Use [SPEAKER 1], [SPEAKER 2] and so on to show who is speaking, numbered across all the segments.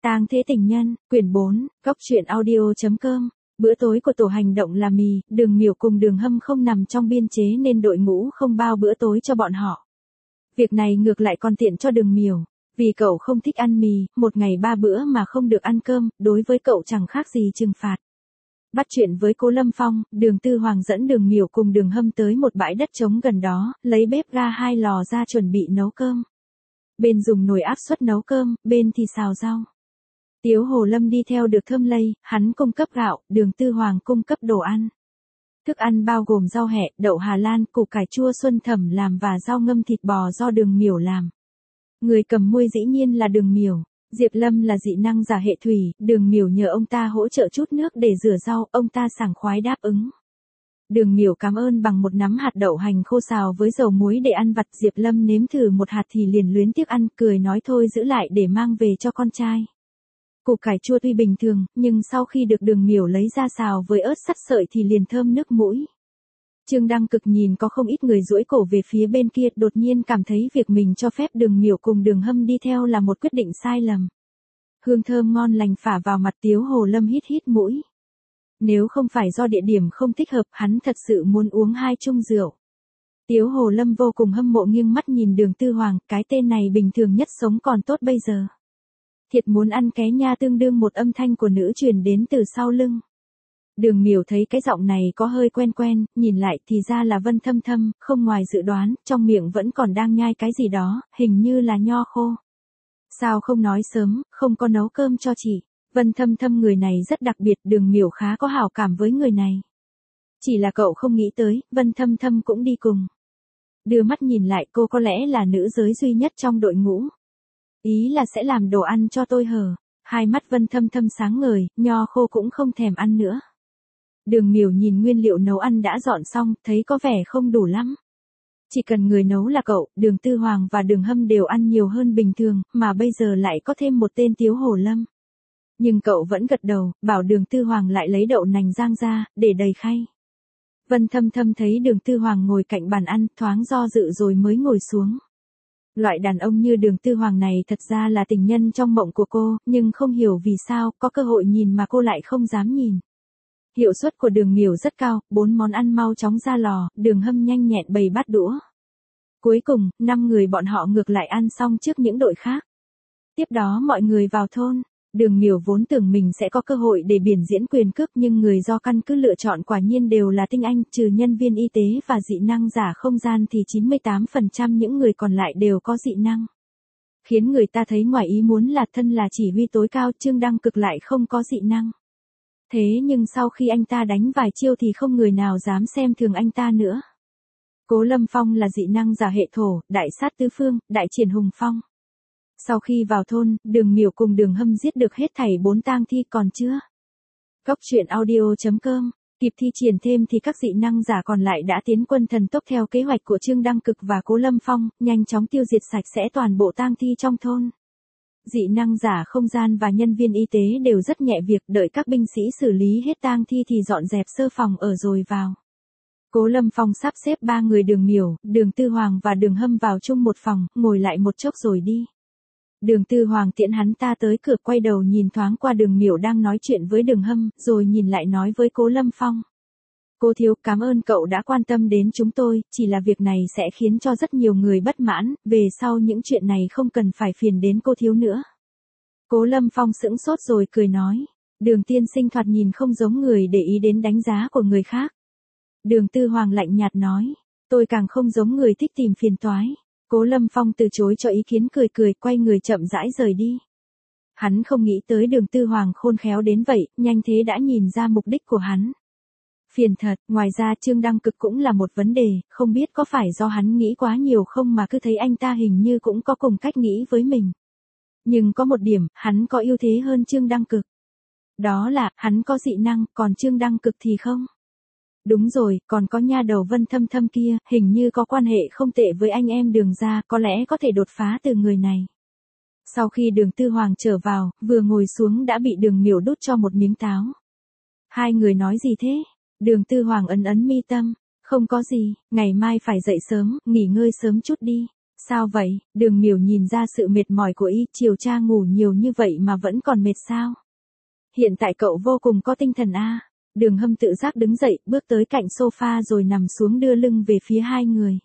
[SPEAKER 1] Tang Thế Tình Nhân, quyển 4, góc truyện audio.com. Bữa tối của tổ hành động là mì, Đường Miểu cùng Đường Hâm không nằm trong biên chế nên đội ngũ không bao bữa tối cho bọn họ. Việc này ngược lại còn tiện cho Đường Miểu, vì cậu không thích ăn mì, một ngày 3 bữa mà không được ăn cơm, đối với cậu chẳng khác gì trừng phạt. Bắt chuyện với Cố Lâm Phong, Đường Tư Hoàng dẫn Đường Miểu cùng Đường Hâm tới một bãi đất trống gần đó, lấy bếp ga 2 lò ra chuẩn bị nấu cơm. Bên dùng nồi áp suất nấu cơm, bên thì xào rau. Tiếu Hồ Lâm đi theo được Thơm Lây, hắn cung cấp gạo, Đường Tư Hoàng cung cấp đồ ăn. Thức ăn bao gồm rau hẹ, đậu Hà Lan, củ cải chua Xuân Thẩm làm và rau ngâm thịt bò do Đường Miểu làm. Người cầm muôi dĩ nhiên là Đường Miểu. Diệp Lâm là dị năng giả hệ thủy, Đường Miểu nhờ ông ta hỗ trợ chút nước để rửa rau, ông ta sảng khoái đáp ứng. Đường Miểu cảm ơn bằng một nắm hạt đậu hành khô xào với dầu muối để ăn vặt. Diệp Lâm nếm thử một hạt thì liền luyến tiếc ăn, cười nói thôi giữ lại để mang về cho con trai. Củ cải chua tuy bình thường, nhưng sau khi được Đường Miểu lấy ra xào với ớt sắt sợi thì liền thơm nước mũi. Trương Đăng Cực nhìn có không ít người duỗi cổ về phía bên kia, đột nhiên cảm thấy việc mình cho phép Đường Miểu cùng Đường Hâm đi theo là một quyết định sai lầm. Hương thơm ngon lành phả vào mặt. Tiếu Hồ Lâm hít hít mũi. Nếu không phải do địa điểm không thích hợp, hắn thật sự muốn uống 2 chung rượu. Tiếu Hồ Lâm vô cùng hâm mộ nghiêng mắt nhìn Đường Tư Hoàng, cái tên này bình thường nhất sống còn tốt bây giờ. Thiệt muốn ăn ké nha. Tương đương một âm thanh của nữ truyền đến từ sau lưng. Đường Miểu thấy cái giọng này có hơi quen quen, nhìn lại thì ra là Vân Thâm Thâm, không ngoài dự đoán, trong miệng vẫn còn đang nhai cái gì đó, hình như là nho khô. Sao không nói sớm, không có nấu cơm cho chị. Vân Thâm Thâm người này rất đặc biệt, Đường Miểu khá có hảo cảm với người này. Chỉ là cậu không nghĩ tới, Vân Thâm Thâm cũng đi cùng. Đưa mắt nhìn lại, cô có lẽ là nữ giới duy nhất trong đội ngũ. Ý là sẽ làm đồ ăn cho tôi hờ. Hai mắt Vân Thâm Thâm sáng ngời, nho khô cũng không thèm ăn nữa. Đường Miểu nhìn nguyên liệu nấu ăn đã dọn xong, thấy có vẻ không đủ lắm. Chỉ cần người nấu là cậu, Đường Tư Hoàng và Đường Hâm đều ăn nhiều hơn bình thường, mà bây giờ lại có thêm một tên Tiếu Hồ Lâm. Nhưng cậu vẫn gật đầu, bảo Đường Tư Hoàng lại lấy đậu nành rang ra, để đầy khay. Vân Thâm Thâm thấy Đường Tư Hoàng ngồi cạnh bàn ăn, thoáng do dự rồi mới ngồi xuống. Loại đàn ông như Đường Tư Hoàng này thật ra là tình nhân trong mộng của cô, nhưng không hiểu vì sao, có cơ hội nhìn mà cô lại không dám nhìn. Hiệu suất của Đường Miểu rất cao, 4 món ăn mau chóng ra lò, Đường Hâm nhanh nhẹn bày bát đũa. Cuối cùng, 5 người bọn họ ngược lại ăn xong trước những đội khác. Tiếp đó mọi người vào thôn. Đường Miểu vốn tưởng mình sẽ có cơ hội để biểu diễn quyền cước, nhưng người do căn cứ lựa chọn quả nhiên đều là tinh anh, trừ nhân viên y tế và dị năng giả không gian thì 98% những người còn lại đều có dị năng. Khiến người ta thấy ngoài ý muốn là thân là chỉ huy tối cao, Trương Đăng Cực lại không có dị năng. Thế nhưng sau khi anh ta đánh vài chiêu thì không người nào dám xem thường anh ta nữa. Cố Lâm Phong là dị năng giả hệ thổ, đại sát tứ phương, đại triển hùng phong. Sau khi vào thôn, Đường Miểu cùng Đường Hâm giết được hết thảy 4 tang thi còn chưa. Góc truyện audio.com. Kịp thi triển thêm thì các dị năng giả còn lại đã tiến quân thần tốc theo kế hoạch của Trương Đăng Cực và Cố Lâm Phong, nhanh chóng tiêu diệt sạch sẽ toàn bộ tang thi trong thôn. Dị năng giả không gian và nhân viên y tế đều rất nhẹ việc, đợi các binh sĩ xử lý hết tang thi thì dọn dẹp sơ phòng ở rồi vào. Cố Lâm Phong sắp xếp 3 người Đường Miểu, Đường Tư Hoàng và Đường Hâm vào chung một phòng, ngồi lại một chốc rồi đi. Đường Tư Hoàng tiễn hắn ta tới cửa, quay đầu nhìn thoáng qua Đường Miểu đang nói chuyện với Đường Hâm, rồi nhìn lại nói với Cố Lâm Phong. Cô thiếu, cảm ơn cậu đã quan tâm đến chúng tôi, chỉ là việc này sẽ khiến cho rất nhiều người bất mãn, về sau những chuyện này không cần phải phiền đến cô thiếu nữa. Cố Lâm Phong sững sốt rồi cười nói. Đường tiên sinh thoạt nhìn không giống người để ý đến đánh giá của người khác. Đường Tư Hoàng lạnh nhạt nói. Tôi càng không giống người thích tìm phiền toái. Cố Lâm Phong từ chối cho ý kiến, cười cười, quay người chậm rãi rời đi. Hắn không nghĩ tới Đường Tư Hoàng khôn khéo đến vậy, nhanh thế đã nhìn ra mục đích của hắn. Phiền thật, ngoài ra Trương Đăng Cực cũng là một vấn đề, không biết có phải do hắn nghĩ quá nhiều không mà cứ thấy anh ta hình như cũng có cùng cách nghĩ với mình. Nhưng có một điểm, hắn có ưu thế hơn Trương Đăng Cực. Đó là, hắn có dị năng, còn Trương Đăng Cực thì không. Đúng rồi, còn có nha đầu Vân Thâm Thâm kia, hình như có quan hệ không tệ với anh em Đường gia, có lẽ có thể đột phá từ người này. Sau khi Đường Tư Hoàng trở vào, vừa ngồi xuống đã bị Đường Miểu đút cho một miếng táo. Hai người nói gì thế? Đường Tư Hoàng ấn ấn mi tâm. Không có gì, ngày mai phải dậy sớm, nghỉ ngơi sớm chút đi. Sao vậy? Đường Miểu nhìn ra sự mệt mỏi của y, chiều cha ngủ nhiều như vậy mà vẫn còn mệt sao? Hiện tại cậu vô cùng có tinh thần a. Đường Hâm tự giác đứng dậy, bước tới cạnh sofa rồi nằm xuống đưa lưng về phía hai người.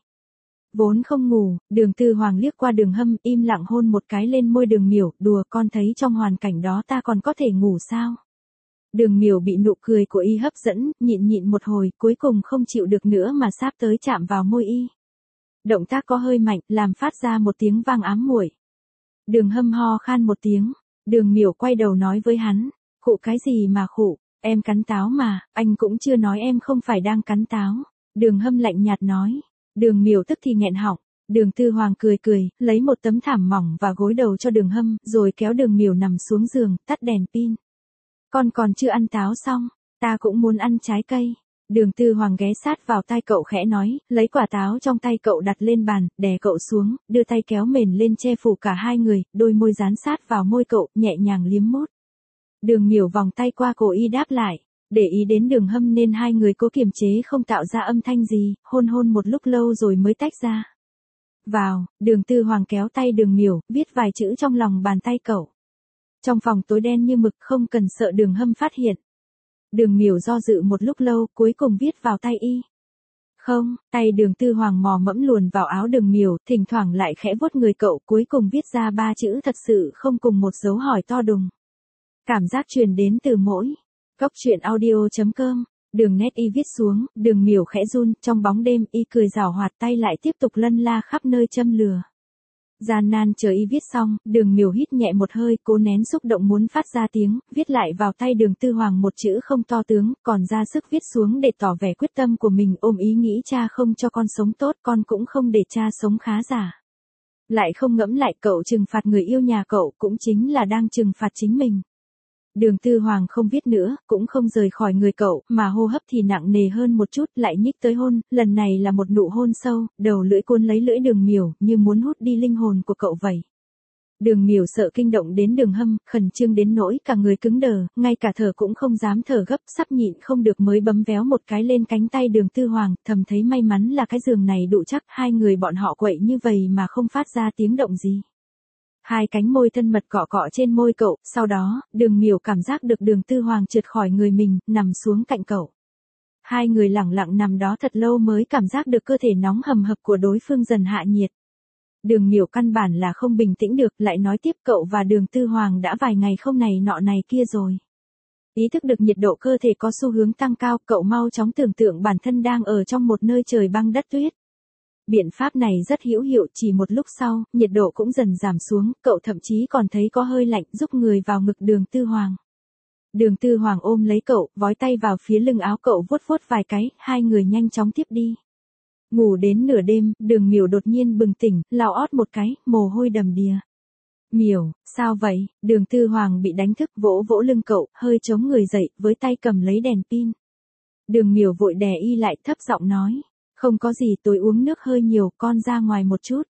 [SPEAKER 1] Vốn không ngủ, Đường Tư Hoàng liếc qua Đường Hâm, im lặng hôn một cái lên môi Đường Miểu, đùa, con thấy trong hoàn cảnh đó ta còn có thể ngủ sao? Đường Miểu bị nụ cười của y hấp dẫn, nhịn một hồi, cuối cùng không chịu được nữa mà sáp tới chạm vào môi y. Động tác có hơi mạnh, làm phát ra một tiếng vang ám muội. Đường Hâm ho khan một tiếng, Đường Miểu quay đầu nói với hắn, khụ cái gì mà khụ, em cắn táo mà, anh cũng chưa nói em không phải đang cắn táo. Đường Hâm lạnh nhạt nói, Đường Miểu tức thì nghẹn họng. Đường Tư Hoàng cười, lấy một tấm thảm mỏng và gối đầu cho Đường Hâm, rồi kéo Đường Miểu nằm xuống giường, tắt đèn pin. Con còn chưa ăn táo xong, ta cũng muốn ăn trái cây. Đường Tư Hoàng ghé sát vào tai cậu khẽ nói, lấy quả táo trong tay cậu đặt lên bàn, đè cậu xuống, đưa tay kéo mền lên che phủ cả hai người, đôi môi dán sát vào môi cậu, nhẹ nhàng liếm mốt. Đường Miểu vòng tay qua cổ y đáp lại, để ý đến Đường Hâm nên hai người cố kiềm chế không tạo ra âm thanh gì, hôn một lúc lâu rồi mới tách ra. Vào, Đường Tư Hoàng kéo tay Đường Miểu, viết vài chữ trong lòng bàn tay cậu. Trong phòng tối đen như mực, không cần sợ Đường Hâm phát hiện. Đường Miểu do dự một lúc lâu, cuối cùng viết vào tay y. Không, tay Đường Tư Hoàng mò mẫm luồn vào áo Đường Miểu, thỉnh thoảng lại khẽ vuốt người cậu, cuối cùng viết ra ba chữ thật sự không cùng một dấu hỏi to đùng. Cảm giác truyền đến từ mỗi góc truyện audio.com. Đường nét y viết xuống, Đường Miểu khẽ run, trong bóng đêm y cười giảo hoạt, tay lại tiếp tục lân la khắp nơi châm lừa. Gian nan chờ y viết xong, Đường Miểu hít nhẹ một hơi, cố nén xúc động muốn phát ra tiếng, viết lại vào tay Đường Tư Hoàng một chữ không to tướng, còn ra sức viết xuống để tỏ vẻ quyết tâm của mình, ôm ý nghĩ cha không cho con sống tốt, con cũng không để cha sống khá giả. Lại không ngẫm lại cậu trừng phạt người yêu nhà cậu cũng chính là đang trừng phạt chính mình. Đường Tư Hoàng không viết nữa, cũng không rời khỏi người cậu, mà hô hấp thì nặng nề hơn một chút, lại nhích tới hôn, lần này là một nụ hôn sâu, đầu lưỡi cuốn lấy lưỡi Đường Miểu, như muốn hút đi linh hồn của cậu vậy. Đường Miểu sợ kinh động đến Đường Hâm, khẩn trương đến nỗi cả người cứng đờ, ngay cả thở cũng không dám thở gấp, sắp nhịn không được mới bấm véo một cái lên cánh tay Đường Tư Hoàng, thầm thấy may mắn là cái giường này đủ chắc, hai người bọn họ quậy như vậy mà không phát ra tiếng động gì. Hai cánh môi thân mật cọ cọ trên môi cậu, sau đó, Đường Miểu cảm giác được Đường Tư Hoàng trượt khỏi người mình, nằm xuống cạnh cậu. Hai người lặng lặng nằm đó thật lâu mới cảm giác được cơ thể nóng hầm hập của đối phương dần hạ nhiệt. Đường Miểu căn bản là không bình tĩnh được, lại nói tiếp cậu và Đường Tư Hoàng đã vài ngày không này nọ này kia rồi. Ý thức được nhiệt độ cơ thể có xu hướng tăng cao, cậu mau chóng tưởng tượng bản thân đang ở trong một nơi trời băng đất tuyết. Biện pháp này rất hữu hiệu, chỉ một lúc sau, nhiệt độ cũng dần giảm xuống, cậu thậm chí còn thấy có hơi lạnh, rúc người vào ngực Đường Tư Hoàng. Đường Tư Hoàng ôm lấy cậu, vói tay vào phía lưng áo cậu vuốt vài cái, hai người nhanh chóng tiếp đi. Ngủ đến nửa đêm, Đường Miểu đột nhiên bừng tỉnh, lao ót một cái, mồ hôi đầm đìa. Miểu, sao vậy? Đường Tư Hoàng bị đánh thức, vỗ lưng cậu, hơi chống người dậy, với tay cầm lấy đèn pin. Đường Miểu vội đè y lại, thấp giọng nói. Không có gì, tôi uống nước hơi nhiều, con ra ngoài một chút.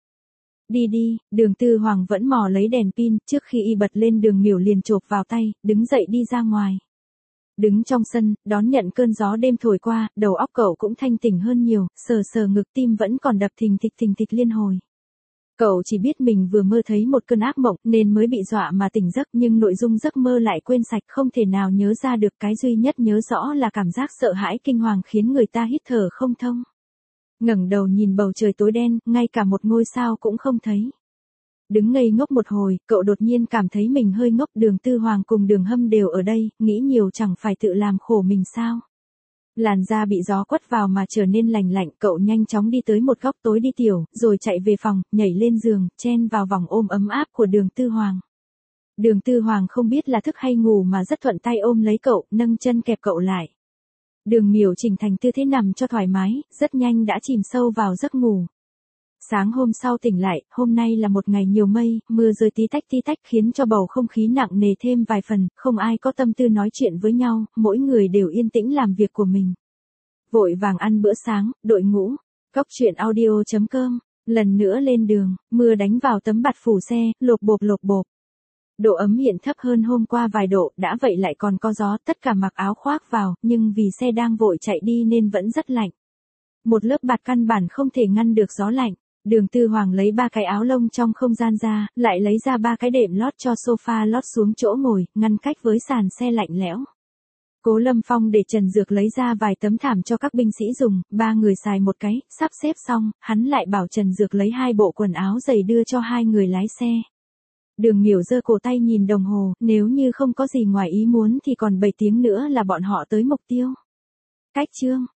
[SPEAKER 1] Đi, Đường Tư Hoàng vẫn mò lấy đèn pin, trước khi y bật lên Đường Miểu liền chộp vào tay, đứng dậy đi ra ngoài. Đứng trong sân, đón nhận cơn gió đêm thổi qua, đầu óc cậu cũng thanh tỉnh hơn nhiều, sờ ngực tim vẫn còn đập thình thịch liên hồi. Cậu chỉ biết mình vừa mơ thấy một cơn ác mộng nên mới bị dọa mà tỉnh giấc, nhưng nội dung giấc mơ lại quên sạch, không thể nào nhớ ra được, cái duy nhất nhớ rõ là cảm giác sợ hãi kinh hoàng khiến người ta hít thở không thông. Ngẩng đầu nhìn bầu trời tối đen, ngay cả một ngôi sao cũng không thấy. Đứng ngây ngốc một hồi, cậu đột nhiên cảm thấy mình hơi ngốc, Đường Tư Hoàng cùng Đường Hâm đều ở đây, nghĩ nhiều chẳng phải tự làm khổ mình sao. Làn da bị gió quất vào mà trở nên lạnh, cậu nhanh chóng đi tới một góc tối đi tiểu, rồi chạy về phòng, nhảy lên giường, chen vào vòng ôm ấm áp của Đường Tư Hoàng. Đường Tư Hoàng không biết là thức hay ngủ mà rất thuận tay ôm lấy cậu, nâng chân kẹp cậu lại. Đường Miểu chỉnh thành tư thế nằm cho thoải mái, rất nhanh đã chìm sâu vào giấc ngủ. Sáng hôm sau tỉnh lại, hôm nay là một ngày nhiều mây, mưa rơi tí tách khiến cho bầu không khí nặng nề thêm vài phần, không ai có tâm tư nói chuyện với nhau, mỗi người đều yên tĩnh làm việc của mình. Vội vàng ăn bữa sáng, đội ngũ, góc truyện audio.com, lần nữa lên đường, mưa đánh vào tấm bạt phủ xe, lộp bộp. Độ ấm hiện thấp hơn hôm qua vài độ, đã vậy lại còn có gió, tất cả mặc áo khoác vào, nhưng vì xe đang vội chạy đi nên vẫn rất lạnh. Một lớp bạt căn bản không thể ngăn được gió lạnh. Đường Tư Hoàng lấy 3 cái áo lông trong không gian ra, lại lấy ra 3 cái đệm lót cho sofa lót xuống chỗ ngồi, ngăn cách với sàn xe lạnh lẽo. Cố Lâm Phong để Trần Dược lấy ra vài tấm thảm cho các binh sĩ dùng, 3 người xài một cái, sắp xếp xong, hắn lại bảo Trần Dược lấy 2 bộ quần áo dày đưa cho 2 người lái xe. Đường Miểu giơ cổ tay nhìn đồng hồ, nếu như không có gì ngoài ý muốn thì còn 7 tiếng nữa là bọn họ tới mục tiêu. Cách chương